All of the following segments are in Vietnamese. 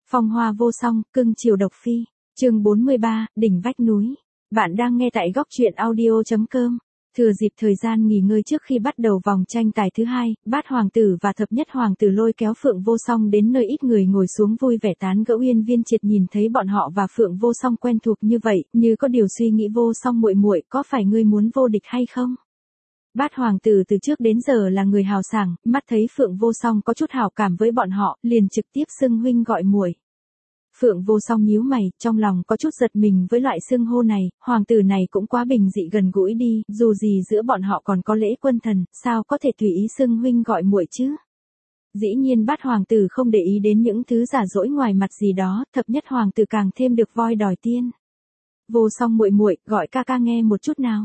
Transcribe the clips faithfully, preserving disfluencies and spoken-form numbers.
Phong hoa vô song, cưng chiều độc phi. Chương bốn mươi ba, đỉnh vách núi. Bạn đang nghe tại góc truyện audio chấm com. Thừa dịp thời gian nghỉ ngơi trước khi bắt đầu vòng tranh tài thứ hai, Bát hoàng tử và Thập nhất hoàng tử lôi kéo Phượng Vô Song đến nơi ít người ngồi xuống vui vẻ tán gẫu. Uyên Viên Triệt nhìn thấy bọn họ và Phượng Vô Song quen thuộc như vậy, như có điều suy nghĩ. Vô Song muội muội, có phải ngươi muốn vô địch hay không? Bát hoàng tử từ trước đến giờ là người hào sảng, mắt thấy Phượng Vô Song có chút hảo cảm với bọn họ, liền trực tiếp xưng huynh gọi muội. Phượng Vô Song nhíu mày, trong lòng có chút giật mình với loại xưng hô này, hoàng tử này cũng quá bình dị gần gũi đi, dù gì giữa bọn họ còn có lễ quân thần, sao có thể tùy ý xưng huynh gọi muội chứ? Dĩ nhiên Bát hoàng tử không để ý đến những thứ giả dỗi ngoài mặt gì đó, Thập nhất hoàng tử càng thêm được voi đòi tiên. Vô Song muội muội, gọi ca ca nghe một chút nào.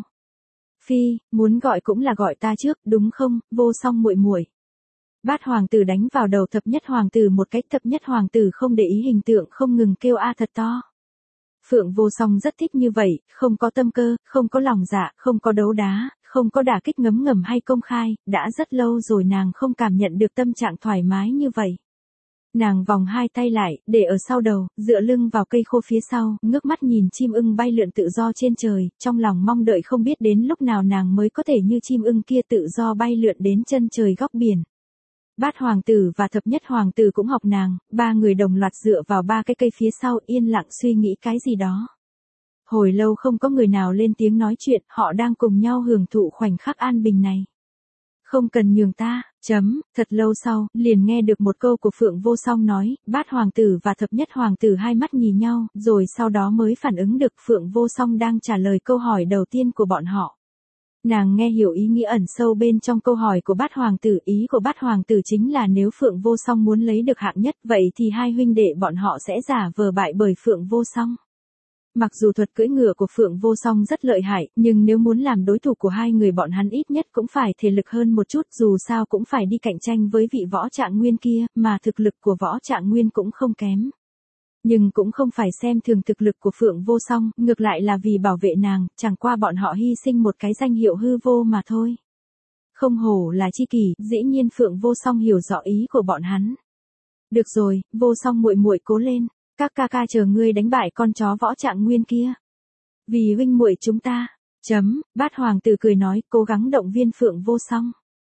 Phi, muốn gọi cũng là gọi ta trước, đúng không, Vô Song muội muội. Bát hoàng tử đánh vào đầu Thập nhất hoàng tử một cái. Thập nhất hoàng tử không để ý hình tượng, không ngừng kêu a thật to. Phượng Vô Song rất thích như vậy, không có tâm cơ, không có lòng dạ, không có đấu đá, không có đả kích ngấm ngầm hay công khai, đã rất lâu rồi nàng không cảm nhận được tâm trạng thoải mái như vậy. Nàng vòng hai tay lại, để ở sau đầu, dựa lưng vào cây khô phía sau, ngước mắt nhìn chim ưng bay lượn tự do trên trời, trong lòng mong đợi không biết đến lúc nào nàng mới có thể như chim ưng kia tự do bay lượn đến chân trời góc biển. Bát hoàng tử và Thập nhất hoàng tử cũng học nàng, ba người đồng loạt dựa vào ba cái cây phía sau yên lặng suy nghĩ cái gì đó. Hồi lâu không có người nào lên tiếng nói chuyện, họ đang cùng nhau hưởng thụ khoảnh khắc an bình này. Không cần nhường ta, chấm, thật lâu sau, liền nghe được một câu của Phượng Vô Song nói, Bát hoàng tử và Thập nhất hoàng tử hai mắt nhìn nhau, rồi sau đó mới phản ứng được Phượng Vô Song đang trả lời câu hỏi đầu tiên của bọn họ. Nàng nghe hiểu ý nghĩa ẩn sâu bên trong câu hỏi của Bát hoàng tử, ý của Bát hoàng tử chính là nếu Phượng Vô Song muốn lấy được hạng nhất, vậy thì hai huynh đệ bọn họ sẽ giả vờ bại bởi Phượng Vô Song. Mặc dù thuật cưỡi ngựa của Phượng Vô Song rất lợi hại, nhưng nếu muốn làm đối thủ của hai người bọn hắn ít nhất cũng phải thể lực hơn một chút, dù sao cũng phải đi cạnh tranh với vị Võ Trạng Nguyên kia, mà thực lực của Võ Trạng Nguyên cũng không kém. Nhưng cũng không phải xem thường thực lực của Phượng Vô Song, ngược lại là vì bảo vệ nàng, chẳng qua bọn họ hy sinh một cái danh hiệu hư vô mà thôi. Không hổ là chi kỷ, dĩ nhiên Phượng Vô Song hiểu rõ ý của bọn hắn. Được rồi, Vô Song muội muội cố lên, các ca ca chờ ngươi đánh bại con chó Võ Trạng Nguyên kia. Vì huynh muội chúng ta, chấm, Bát hoàng tử cười nói, cố gắng động viên Phượng Vô Song.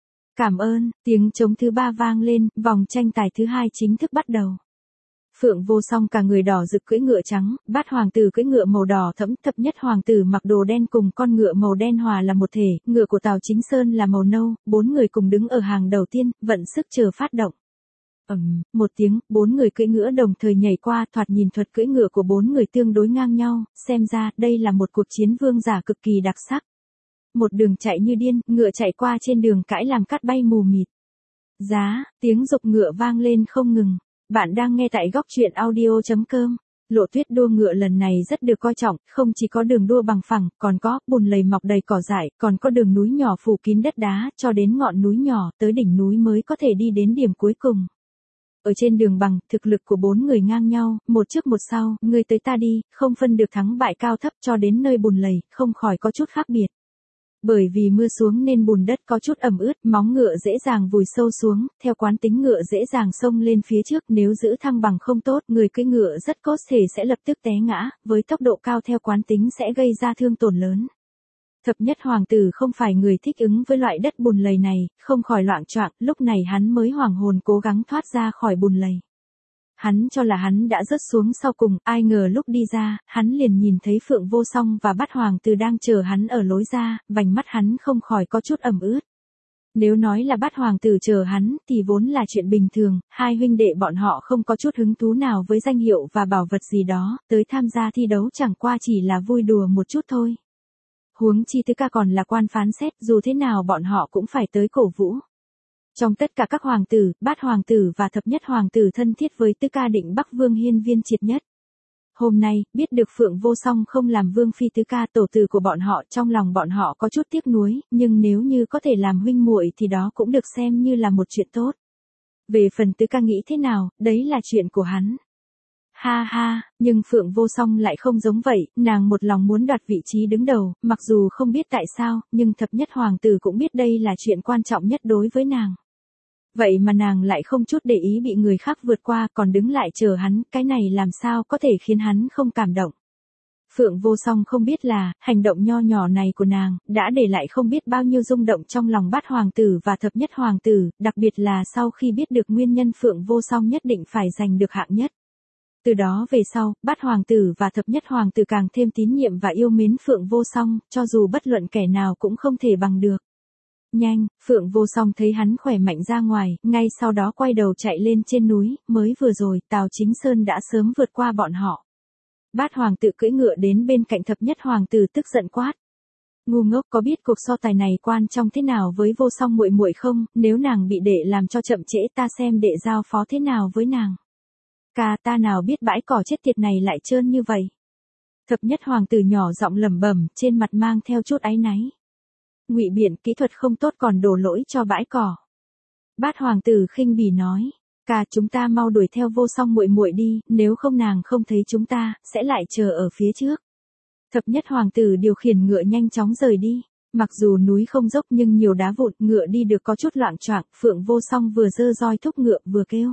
Cảm ơn, tiếng trống thứ ba vang lên, vòng tranh tài thứ hai chính thức bắt đầu. Phượng Vô Song cả người đỏ rực cưỡi ngựa trắng, Bát hoàng tử cưỡi ngựa màu đỏ thẫm, Thập nhất hoàng tử mặc đồ đen cùng con ngựa màu đen hòa là một thể, ngựa của Tào Chính Sơn là màu nâu, bốn người cùng đứng ở hàng đầu tiên, vận sức chờ phát động. Ầm, um, một tiếng, bốn người cưỡi ngựa đồng thời nhảy qua, thoạt nhìn thuật cưỡi ngựa của bốn người tương đối ngang nhau, xem ra đây là một cuộc chiến vương giả cực kỳ đặc sắc. Một đường chạy như điên, ngựa chạy qua trên đường cãi làm cát bay mù mịt. Giá, tiếng dục ngựa vang lên không ngừng. Bạn đang nghe tại góc truyện audio chấm com. Lộ tuyết đua ngựa lần này rất được coi trọng, không chỉ có đường đua bằng phẳng, còn có bùn lầy mọc đầy cỏ dại, còn có đường núi nhỏ phủ kín đất đá, cho đến ngọn núi nhỏ, tới đỉnh núi mới có thể đi đến điểm cuối cùng. Ở trên đường bằng, thực lực của bốn người ngang nhau, một trước một sau, người tới ta đi, không phân được thắng bại cao thấp, cho đến nơi bùn lầy, không khỏi có chút khác biệt. Bởi vì mưa xuống nên bùn đất có chút ẩm ướt, móng ngựa dễ dàng vùi sâu xuống, theo quán tính ngựa dễ dàng xông lên phía trước, nếu giữ thăng bằng không tốt, người cưỡi ngựa rất có thể sẽ lập tức té ngã, với tốc độ cao theo quán tính sẽ gây ra thương tổn lớn. Thập nhất hoàng tử không phải người thích ứng với loại đất bùn lầy này, không khỏi loạng choạng, lúc này hắn mới hoảng hồn cố gắng thoát ra khỏi bùn lầy. Hắn cho là hắn đã rớt xuống sau cùng, ai ngờ lúc đi ra, hắn liền nhìn thấy Phượng Vô Song và Bát hoàng tử đang chờ hắn ở lối ra, vành mắt hắn không khỏi có chút ẩm ướt. Nếu nói là Bát hoàng tử chờ hắn, thì vốn là chuyện bình thường, hai huynh đệ bọn họ không có chút hứng thú nào với danh hiệu và bảo vật gì đó, tới tham gia thi đấu chẳng qua chỉ là vui đùa một chút thôi. Huống chi Tứ ca còn là quan phán xét, dù thế nào bọn họ cũng phải tới cổ vũ. Trong tất cả các hoàng tử, Bát hoàng tử và Thập nhất hoàng tử thân thiết với Tứ ca Định Bắc Vương Hiên Viên Triệt nhất. Hôm nay, biết được Phượng Vô Song không làm vương phi Tứ ca tổ tử của bọn họ, trong lòng bọn họ có chút tiếc nuối, nhưng nếu như có thể làm huynh muội thì đó cũng được xem như là một chuyện tốt. Về phần Tứ ca nghĩ thế nào, đấy là chuyện của hắn. Ha ha, nhưng Phượng Vô Song lại không giống vậy, nàng một lòng muốn đoạt vị trí đứng đầu, mặc dù không biết tại sao, nhưng Thập nhất hoàng tử cũng biết đây là chuyện quan trọng nhất đối với nàng. Vậy mà nàng lại không chút để ý bị người khác vượt qua, còn đứng lại chờ hắn, cái này làm sao có thể khiến hắn không cảm động. Phượng Vô Song không biết là, hành động nho nhỏ này của nàng, đã để lại không biết bao nhiêu rung động trong lòng Bát Hoàng tử và Thập Nhất Hoàng tử, đặc biệt là sau khi biết được nguyên nhân Phượng Vô Song nhất định phải giành được hạng nhất. Từ đó về sau, Bát Hoàng tử và Thập Nhất Hoàng tử càng thêm tín nhiệm và yêu mến Phượng Vô Song, cho dù bất luận kẻ nào cũng không thể bằng được. Nhanh, Phượng Vô Song thấy hắn khỏe mạnh ra ngoài, ngay sau đó quay đầu chạy lên trên núi, mới vừa rồi, Tào Chính Sơn đã sớm vượt qua bọn họ. Bát Hoàng tử cưỡi ngựa đến bên cạnh Thập Nhất Hoàng tử tức giận quát. Ngu ngốc, có biết cuộc so tài này quan trọng thế nào với Vô Song muội muội không, nếu nàng bị đệ làm cho chậm trễ ta xem đệ giao phó thế nào với nàng. Ca, ta nào biết bãi cỏ chết tiệt này lại trơn như vậy. Thập Nhất Hoàng tử nhỏ giọng lẩm bẩm, trên mặt mang theo chút áy náy. Ngụy biện, kỹ thuật không tốt còn đổ lỗi cho bãi cỏ. Bát Hoàng tử khinh bỉ nói. Ca, chúng ta mau đuổi theo Vô Song muội muội đi, nếu không nàng không thấy chúng ta, sẽ lại chờ ở phía trước. Thập Nhất Hoàng tử điều khiển ngựa nhanh chóng rời đi. Mặc dù núi không dốc nhưng nhiều đá vụn, ngựa đi được có chút loạng choạng. Phượng Vô Song vừa giơ roi thúc ngựa vừa kêu.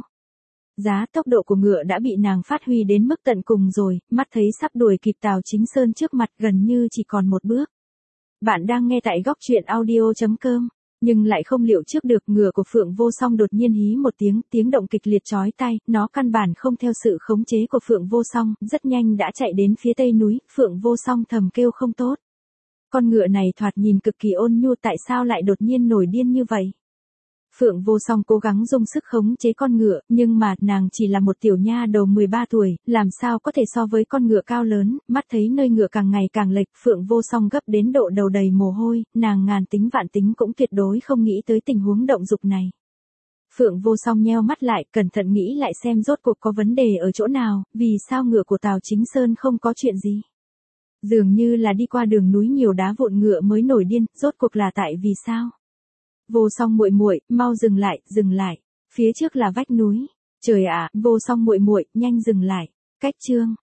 Giá tốc độ của ngựa đã bị nàng phát huy đến mức tận cùng rồi, mắt thấy sắp đuổi kịp Tào Chính Sơn trước mặt, gần như chỉ còn một bước. Bạn đang nghe tại góc truyện audio chấm com, nhưng lại không liệu trước được, ngựa của Phượng Vô Song đột nhiên hí một tiếng, tiếng động kịch liệt chói tai, nó căn bản không theo sự khống chế của Phượng Vô Song, rất nhanh đã chạy đến phía tây núi. Phượng Vô Song thầm kêu không tốt. Con ngựa này thoạt nhìn cực kỳ ôn nhu, tại sao lại đột nhiên nổi điên như vậy? Phượng Vô Song cố gắng dùng sức khống chế con ngựa, nhưng mà nàng chỉ là một tiểu nha đầu mười ba tuổi, làm sao có thể so với con ngựa cao lớn. Mắt thấy nơi ngựa càng ngày càng lệch, Phượng Vô Song gấp đến độ đầu đầy mồ hôi, nàng ngàn tính vạn tính cũng tuyệt đối không nghĩ tới tình huống động dục này. Phượng Vô Song nheo mắt lại, cẩn thận nghĩ lại xem rốt cuộc có vấn đề ở chỗ nào, vì sao ngựa của Tào Chính Sơn không có chuyện gì. Dường như là đi qua đường núi nhiều đá vụn ngựa mới nổi điên, rốt cuộc là tại vì sao? Vô Song muội muội, mau dừng lại, dừng lại. Phía trước là vách núi. Trời ạ, Vô Song muội muội, nhanh dừng lại. Cách chương